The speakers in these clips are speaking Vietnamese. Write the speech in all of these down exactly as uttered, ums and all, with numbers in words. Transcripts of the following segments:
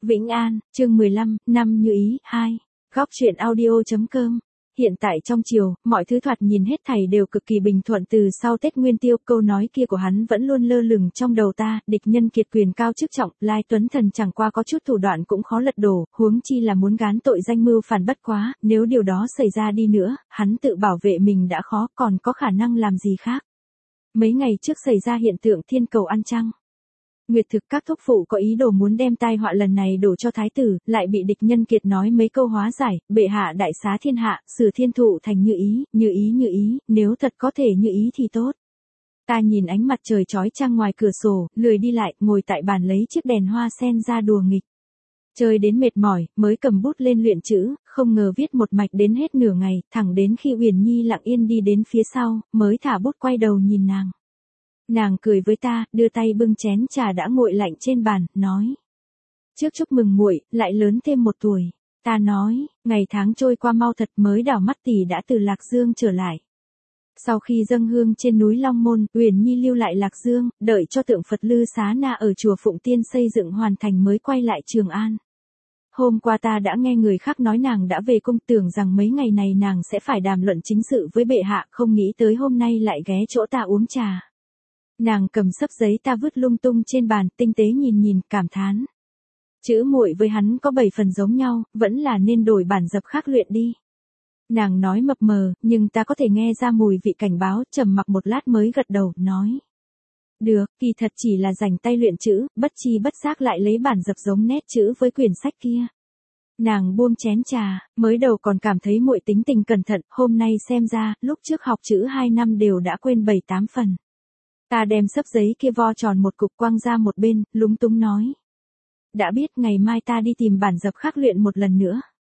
Vĩnh An, chương mười lăm, năm như ý, hai. Góc truyện audio.com. Hiện tại trong chiều, mọi thứ thoạt nhìn hết thảy đều cực kỳ bình thuận từ sau Tết Nguyên Tiêu, câu nói kia của hắn vẫn luôn lơ lửng trong đầu ta, địch nhân kiệt quyền cao chức trọng, Lai Tuấn Thần chẳng qua có chút thủ đoạn cũng khó lật đổ, huống chi là muốn gán tội danh mưu phản bất quá, nếu điều đó xảy ra đi nữa, hắn tự bảo vệ mình đã khó, còn có khả năng làm gì khác. Mấy ngày trước xảy ra hiện tượng thiên cầu ăn trăng. Nguyệt thực các thúc phụ có ý đồ muốn đem tai họa lần này đổ cho thái tử, lại bị địch nhân kiệt nói mấy câu hóa giải, bệ hạ đại xá thiên hạ, xử thiên thụ thành như ý, như ý như ý, nếu thật có thể như ý thì tốt. Ta nhìn ánh mặt trời chói chang ngoài cửa sổ, lười đi lại, ngồi tại bàn lấy chiếc đèn hoa sen ra đùa nghịch. Chơi đến mệt mỏi, mới cầm bút lên luyện chữ, không ngờ viết một mạch đến hết nửa ngày, thẳng đến khi Uyển Nhi lặng yên đi đến phía sau, mới thả bút quay đầu nhìn nàng. Nàng cười với ta, đưa tay bưng chén trà đã nguội lạnh trên bàn, nói: "Trước chúc mừng muội, lại lớn thêm một tuổi." Ta nói: "Ngày tháng trôi qua mau thật, mới đảo mắt tỷ đã từ Lạc Dương trở lại." Sau khi dâng hương trên núi Long Môn, Uyển Nhi lưu lại Lạc Dương, đợi cho tượng Phật Lư Xá Na ở chùa Phụng Tiên xây dựng hoàn thành mới quay lại Trường An. Hôm qua ta đã nghe người khác nói nàng đã về cung, tưởng rằng mấy ngày này nàng sẽ phải đàm luận chính sự với bệ hạ, không nghĩ tới hôm nay lại ghé chỗ ta uống trà. Nàng cầm xấp giấy ta vứt lung tung trên bàn, tinh tế nhìn nhìn, cảm thán: "Chữ muội với hắn có bảy phần giống nhau, vẫn là nên đổi bản dập khác luyện đi." Nàng nói mập mờ, nhưng ta có thể nghe ra mùi vị cảnh báo, trầm mặc một lát mới gật đầu, nói: "Được, kỳ thật chỉ là rảnh tay luyện chữ, bất chi bất giác lại lấy bản dập giống nét chữ với quyển sách kia." Nàng buông chén trà, mới đầu còn cảm thấy muội tính tình cẩn thận, hôm nay xem ra, lúc trước học chữ hai năm đều đã quên bảy tám phần. Ta đem xấp giấy kia vo tròn một cục quăng ra một bên, lúng túng nói: "Đã biết, ngày mai ta đi tìm bản dập khác luyện một lần nữa."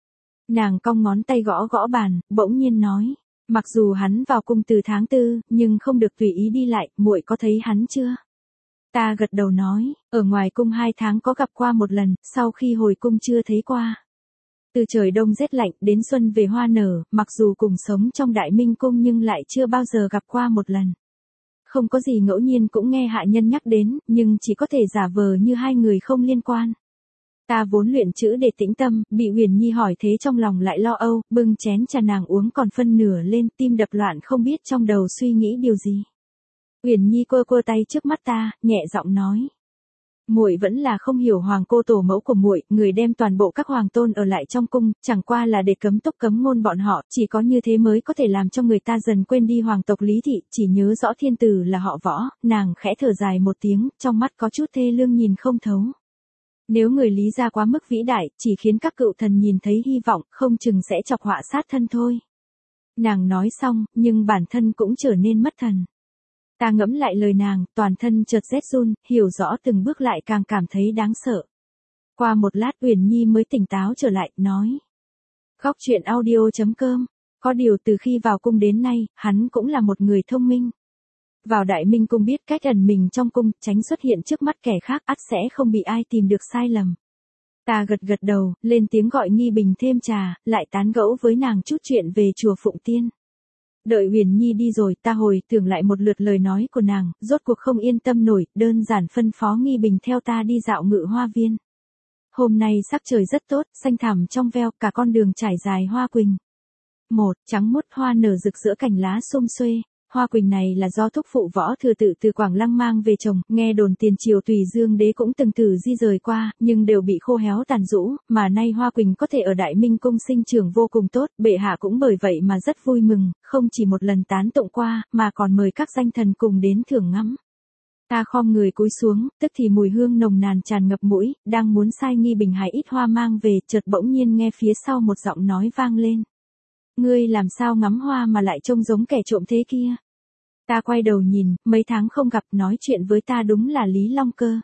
Nàng cong ngón tay gõ gõ bàn, bỗng nhiên nói: "Mặc dù hắn vào cung từ tháng tư, nhưng không được tùy ý đi lại, muội có thấy hắn chưa?" Ta gật đầu nói: "Ở ngoài cung hai tháng có gặp qua một lần, sau khi hồi cung chưa thấy qua." Từ trời đông rét lạnh đến xuân về hoa nở, mặc dù cùng sống trong Đại Minh cung nhưng lại chưa bao giờ gặp qua một lần. Không có gì ngẫu nhiên cũng nghe hạ nhân nhắc đến, nhưng chỉ có thể giả vờ như hai người không liên quan. Ta vốn luyện chữ để tĩnh tâm, bị Uyển Nhi hỏi thế trong lòng lại lo âu, bưng chén trà nàng uống còn phân nửa lên, tim đập loạn không biết trong đầu suy nghĩ điều gì. Uyển Nhi quơ quơ tay trước mắt ta, nhẹ giọng nói: "Muội vẫn là không hiểu hoàng cô tổ mẫu của muội, người đem toàn bộ các hoàng tôn ở lại trong cung, chẳng qua là để cấm túc cấm ngôn bọn họ, chỉ có như thế mới có thể làm cho người ta dần quên đi hoàng tộc Lý thị, chỉ nhớ rõ thiên tử là họ Võ." Nàng khẽ thở dài một tiếng, trong mắt có chút thê lương nhìn không thấu. Nếu người Lý gia quá mức vĩ đại, chỉ khiến các cựu thần nhìn thấy hy vọng, không chừng sẽ chọc họa sát thân thôi. Nàng nói xong, nhưng bản thân cũng trở nên mất thần. Ta ngẫm lại lời nàng, toàn thân chợt rét run, hiểu rõ từng bước lại càng cảm thấy đáng sợ. Qua một lát Uyển Nhi mới tỉnh táo trở lại, nói: "Góc truyện audio.com. Có điều từ khi vào cung đến nay, hắn cũng là một người thông minh. Vào Đại Minh cung biết cách ẩn mình trong cung, tránh xuất hiện trước mắt kẻ khác, ắt sẽ không bị ai tìm được sai lầm." Ta gật gật đầu, lên tiếng gọi Nghi Bình thêm trà, lại tán gẫu với nàng chút chuyện về chùa Phụng Tiên. Đợi Uyển Nhi đi rồi, ta hồi tưởng lại một lượt lời nói của nàng, rốt cuộc không yên tâm nổi, đơn giản phân phó Nghi Bình theo ta đi dạo Ngự Hoa Viên. Hôm nay sắc trời rất tốt, xanh thẳm trong veo, cả con đường trải dài hoa quỳnh. Một, trắng muốt hoa nở rực giữa cành lá xum xuê. Hoa quỳnh này là do thúc phụ Võ Thừa Tự từ Quảng Lăng mang về trồng, nghe đồn tiền triều Tùy Dương đế cũng từng thử di rời qua, nhưng đều bị khô héo tàn rũ, mà nay hoa quỳnh có thể ở Đại Minh cung sinh trưởng vô cùng tốt, bệ hạ cũng bởi vậy mà rất vui mừng, không chỉ một lần tán tụng qua, mà còn mời các danh thần cùng đến thưởng ngắm. Ta khom người cúi xuống, tức thì mùi hương nồng nàn tràn ngập mũi, đang muốn sai Nghi Bình hái ít hoa mang về, chợt bỗng nhiên nghe phía sau một giọng nói vang lên: "Ngươi làm sao ngắm hoa mà lại trông giống kẻ trộm thế kia?" Ta quay đầu nhìn, mấy tháng không gặp, nói chuyện với ta đúng là Lý Long Cơ.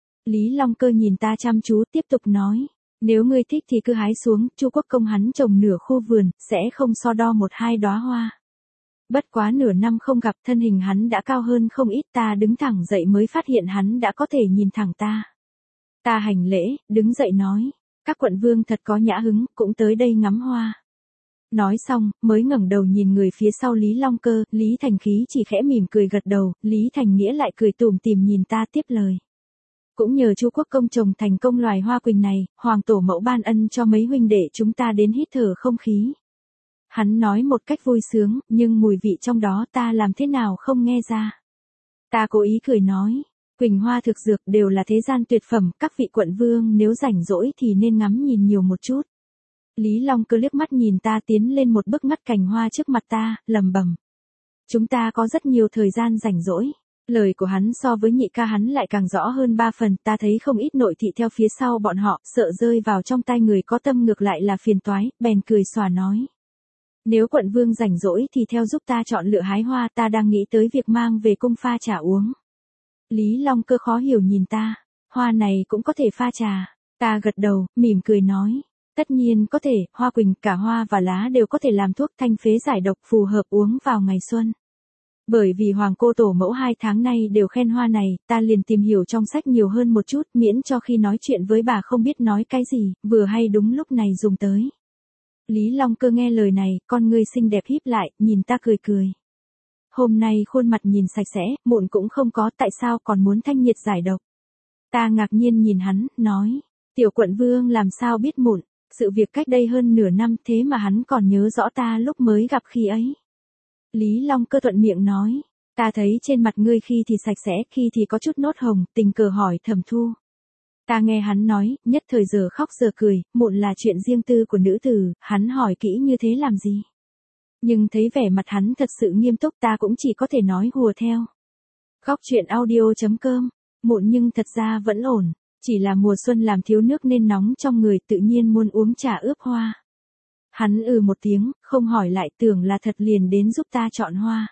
Lý Long Cơ nhìn ta chăm chú, tiếp tục nói: "Nếu ngươi thích thì cứ hái xuống, Chu Quốc công hắn trồng nửa khu vườn, sẽ không so đo một hai đóa hoa." Bất quá nửa năm không gặp, thân hình hắn đã cao hơn không ít, ta đứng thẳng dậy mới phát hiện hắn đã có thể nhìn thẳng ta. Ta hành lễ, đứng dậy nói: "Các quận vương thật có nhã hứng, cũng tới đây ngắm hoa." Nói xong, mới ngẩng đầu nhìn người phía sau Lý Long Cơ, Lý Thành Khí chỉ khẽ mỉm cười gật đầu, Lý Thành Nghĩa lại cười tủm tỉm nhìn ta tiếp lời: Cũng nhờ Chu Quốc công trồng thành công loài hoa quỳnh này, hoàng tổ mẫu ban ân cho mấy huynh đệ chúng ta đến hít thở không khí. Hắn nói một cách vui sướng, nhưng mùi vị trong đó ta làm thế nào không nghe ra. Ta cố ý cười nói, quỳnh hoa thực dược đều là thế gian tuyệt phẩm, các vị quận vương nếu rảnh rỗi thì nên ngắm nhìn nhiều một chút. Lý Long Cơ liếc mắt nhìn ta tiến lên một bước ngắt cành hoa trước mặt ta, lầm bầm. Chúng ta có rất nhiều thời gian rảnh rỗi. Lời của hắn so với nhị ca hắn lại càng rõ hơn ba phần, ta thấy không ít nội thị theo phía sau bọn họ, sợ rơi vào trong tay người có tâm ngược lại là phiền toái, bèn cười xòa nói. Nếu quận vương rảnh rỗi thì theo giúp ta chọn lựa hái hoa, ta đang nghĩ tới việc mang về cung pha trà uống. Lý Long Cơ khó hiểu nhìn ta, hoa này cũng có thể pha trà. Ta gật đầu, mỉm cười nói. Tất nhiên có thể, hoa quỳnh, cả hoa và lá đều có thể làm thuốc thanh phế giải độc, phù hợp uống vào ngày xuân. Bởi vì hoàng cô tổ mẫu hai tháng nay đều khen hoa này, ta liền tìm hiểu trong sách nhiều hơn một chút, miễn cho khi nói chuyện với bà không biết nói cái gì, vừa hay đúng lúc này dùng tới. Lý Long Cơ nghe lời này, con ngươi xinh đẹp híp lại, nhìn ta cười cười. Hôm nay khuôn mặt nhìn sạch sẽ, mụn cũng không có, tại sao còn muốn thanh nhiệt giải độc? Ta ngạc nhiên nhìn hắn, nói, tiểu quận vương làm sao biết mụn, sự việc cách đây hơn nửa năm thế mà hắn còn nhớ rõ ta lúc mới gặp khi ấy. Lý Long Cơ thuận miệng nói, ta thấy trên mặt ngươi khi thì sạch sẽ, khi thì có chút nốt hồng, tình cờ hỏi Thẩm Thu. Ta nghe hắn nói, nhất thời giờ khóc giờ cười, mụn là chuyện riêng tư của nữ tử, hắn hỏi kỹ như thế làm gì? Nhưng thấy vẻ mặt hắn thật sự nghiêm túc, ta cũng chỉ có thể nói hùa theo. Góc truyện audio chấm com, mụn nhưng thật ra vẫn ổn, chỉ là mùa xuân làm thiếu nước nên nóng trong người, tự nhiên muốn uống trà ướp hoa. Hắn ừ một tiếng, không hỏi lại, tưởng là thật liền đến giúp ta chọn hoa.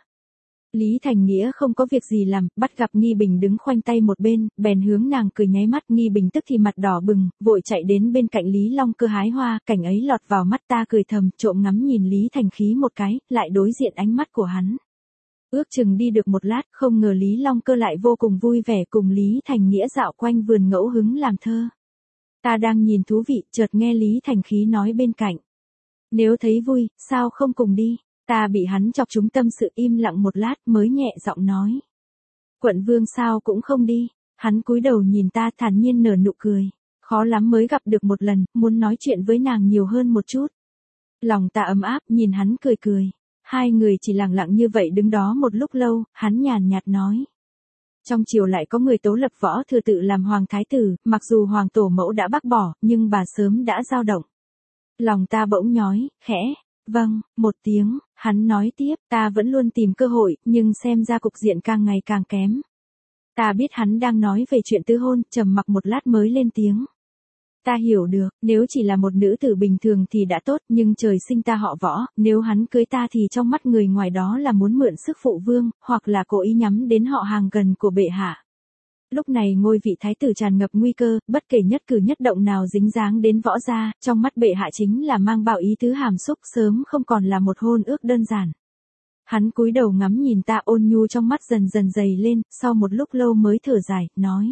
Lý Thành Nghĩa không có việc gì làm, bắt gặp Nghi Bình đứng khoanh tay một bên, bèn hướng nàng cười nháy mắt, Nghi Bình tức thì mặt đỏ bừng, vội chạy đến bên cạnh Lý Long Cơ hái hoa, cảnh ấy lọt vào mắt ta cười thầm, trộm ngắm nhìn Lý Thành Khí một cái, lại đối diện ánh mắt của hắn. Ước chừng đi được một lát, không ngờ Lý Long Cơ lại vô cùng vui vẻ cùng Lý Thành Nghĩa dạo quanh vườn ngẫu hứng làm thơ. Ta đang nhìn thú vị, chợt nghe Lý Thành Khí nói bên cạnh. Nếu thấy vui, sao không cùng đi? Ta bị hắn chọc trúng tâm sự, im lặng một lát mới nhẹ giọng nói. Quận vương sao cũng không đi. Hắn cúi đầu nhìn ta thản nhiên nở nụ cười. Khó lắm mới gặp được một lần, muốn nói chuyện với nàng nhiều hơn một chút. Lòng ta ấm áp, nhìn hắn cười cười. Hai người chỉ lặng lặng như vậy đứng đó một lúc lâu, hắn nhàn nhạt nói. Trong triều lại có người tố lập Võ Thừa Tự làm hoàng thái tử, mặc dù hoàng tổ mẫu đã bác bỏ, nhưng bà sớm đã dao động. Lòng ta bỗng nhói, khẽ. Vâng, một tiếng, hắn nói tiếp, ta vẫn luôn tìm cơ hội, nhưng xem ra cục diện càng ngày càng kém. Ta biết hắn đang nói về chuyện tứ hôn, trầm mặc một lát mới lên tiếng. Ta hiểu được, nếu chỉ là một nữ tử bình thường thì đã tốt, nhưng trời sinh ta họ Võ, nếu hắn cưới ta thì trong mắt người ngoài đó là muốn mượn sức phụ vương, hoặc là cố ý nhắm đến họ hàng gần của bệ hạ. Lúc này ngôi vị thái tử tràn ngập nguy cơ, bất kể nhất cử nhất động nào dính dáng đến Võ gia, trong mắt bệ hạ chính là mang bạo ý tứ hàm xúc, sớm không còn là một hôn ước đơn giản. Hắn cúi đầu ngắm nhìn ta, ôn nhu trong mắt dần dần dày lên, sau một lúc lâu mới thở dài, nói.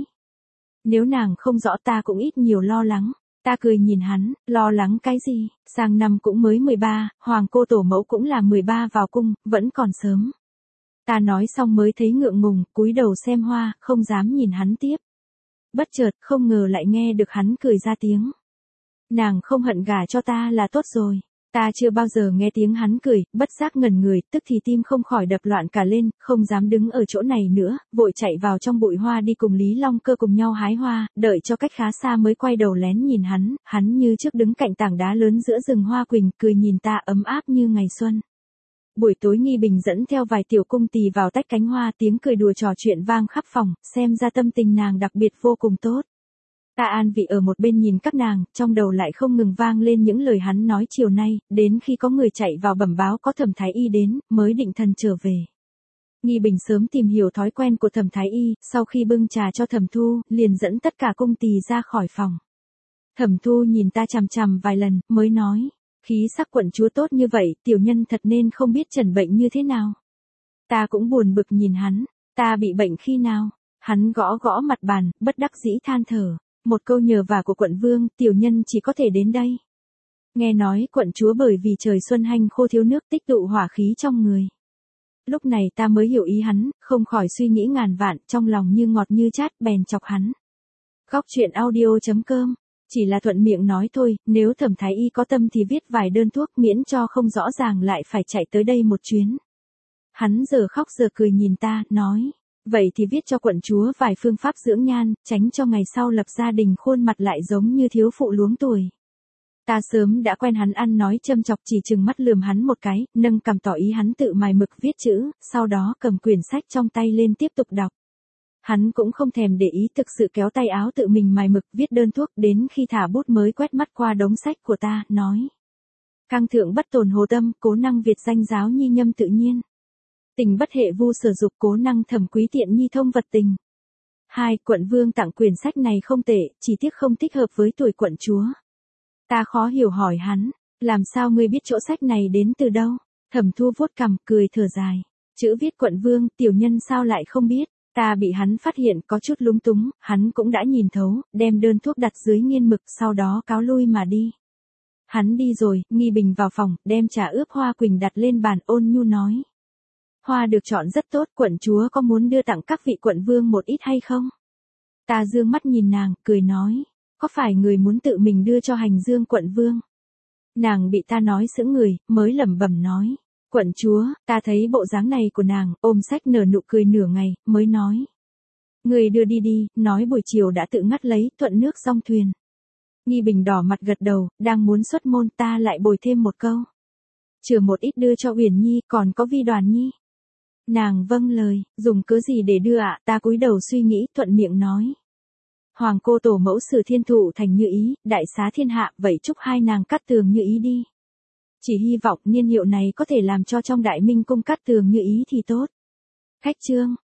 Nếu nàng không rõ ta cũng ít nhiều lo lắng. Ta cười nhìn hắn, lo lắng cái gì, sang năm cũng mới mười ba, hoàng cô tổ mẫu cũng là mười ba vào cung, vẫn còn sớm. Ta nói xong mới thấy ngượng ngùng, cúi đầu xem hoa, không dám nhìn hắn tiếp. Bất chợt, không ngờ lại nghe được hắn cười ra tiếng. Nàng không hận gả cho ta là tốt rồi. Ta chưa bao giờ nghe tiếng hắn cười, bất giác ngẩn người, tức thì tim không khỏi đập loạn cả lên, không dám đứng ở chỗ này nữa, vội chạy vào trong bụi hoa đi cùng Lý Long Cơ cùng nhau hái hoa, đợi cho cách khá xa mới quay đầu lén nhìn hắn, hắn như trước đứng cạnh tảng đá lớn giữa rừng hoa quỳnh, cười nhìn ta ấm áp như ngày xuân. Buổi tối Nghi Bình dẫn theo vài tiểu cung tỳ vào tách cánh hoa, tiếng cười đùa trò chuyện vang khắp phòng, xem ra tâm tình nàng đặc biệt vô cùng tốt. Ta an vị ở một bên nhìn các nàng, trong đầu lại không ngừng vang lên những lời hắn nói chiều nay, đến khi có người chạy vào bẩm báo có Thẩm Thái Y đến, mới định thần trở về. Nghi Bình sớm tìm hiểu thói quen của Thẩm Thái Y, sau khi bưng trà cho Thẩm Thu, liền dẫn tất cả cung tỳ ra khỏi phòng. Thẩm Thu nhìn ta chằm chằm vài lần, mới nói, khí sắc quận chúa tốt như vậy, tiểu nhân thật nên không biết trần bệnh như thế nào. Ta cũng buồn bực nhìn hắn, ta bị bệnh khi nào? Hắn gõ gõ mặt bàn, bất đắc dĩ than thở. Một câu nhờ vả của quận vương, tiểu nhân chỉ có thể đến đây. Nghe nói quận chúa bởi vì trời xuân hanh khô thiếu nước tích tụ hỏa khí trong người. Lúc này ta mới hiểu ý hắn, không khỏi suy nghĩ ngàn vạn, trong lòng như ngọt như chát, bèn chọc hắn. Góc truyện audio chấm com. Chỉ là thuận miệng nói thôi, nếu Thẩm Thái Y có tâm thì viết vài đơn thuốc miễn cho không rõ ràng lại phải chạy tới đây một chuyến. Hắn giờ khóc giờ cười nhìn ta, nói. Vậy thì viết cho quận chúa vài phương pháp dưỡng nhan, tránh cho ngày sau lập gia đình khuôn mặt lại giống như thiếu phụ luống tuổi. Ta sớm đã quen hắn ăn nói châm chọc, chỉ chừng mắt lườm hắn một cái, nâng cằm tỏ ý hắn tự mài mực viết chữ, sau đó cầm quyển sách trong tay lên tiếp tục đọc. Hắn cũng không thèm để ý, thực sự kéo tay áo tự mình mài mực viết đơn thuốc, đến khi thả bút mới quét mắt qua đống sách của ta, nói. Cang thượng bất tồn hồ tâm, cố năng Việt danh giáo nhi nhâm tự nhiên. Tình bất hệ vu sở dục, cố năng thẩm quý tiện nhi thông vật tình. Hai, quận vương tặng quyển sách này không tệ, chỉ tiếc không thích hợp với tuổi quận chúa. Ta khó hiểu hỏi hắn, làm sao ngươi biết chỗ sách này đến từ đâu? Thẩm Thu vuốt cằm, cười thở dài. Chữ viết quận vương, tiểu nhân sao lại không biết? Ta bị hắn phát hiện có chút lúng túng, hắn cũng đã nhìn thấu, đem đơn thuốc đặt dưới nghiên mực, sau đó cáo lui mà đi. Hắn đi rồi, Nghi Bình vào phòng, đem trà ướp hoa quỳnh đặt lên bàn, ôn nhu nói. Hoa được chọn rất tốt, quận chúa có muốn đưa tặng các vị quận vương một ít hay không? Ta dương mắt nhìn nàng, cười nói. Có phải người muốn tự mình đưa cho Hành Dương quận vương? Nàng bị ta nói sững người, mới lẩm bẩm nói. Quận chúa, ta thấy bộ dáng này của nàng, ôm sách nở nụ cười nửa ngày, mới nói. Người đưa đi đi, nói buổi chiều đã tự ngắt lấy, thuận nước song thuyền. Nghi Bình đỏ mặt gật đầu, đang muốn xuất môn, ta lại bồi thêm một câu. Chừa một ít đưa cho Uyển Nhi, còn có Vi Đoàn Nhi. Nàng vâng lời, dùng cớ gì để đưa ạ, à? Ta cúi đầu suy nghĩ, thuận miệng nói. Hoàng cô tổ mẫu sử thiên thụ thành như ý, đại xá thiên hạ, vậy chúc hai nàng Cát Tường như ý đi. Chỉ hy vọng niên hiệu này có thể làm cho trong đại minh cung Cát Tường như ý thì tốt. Khách chương.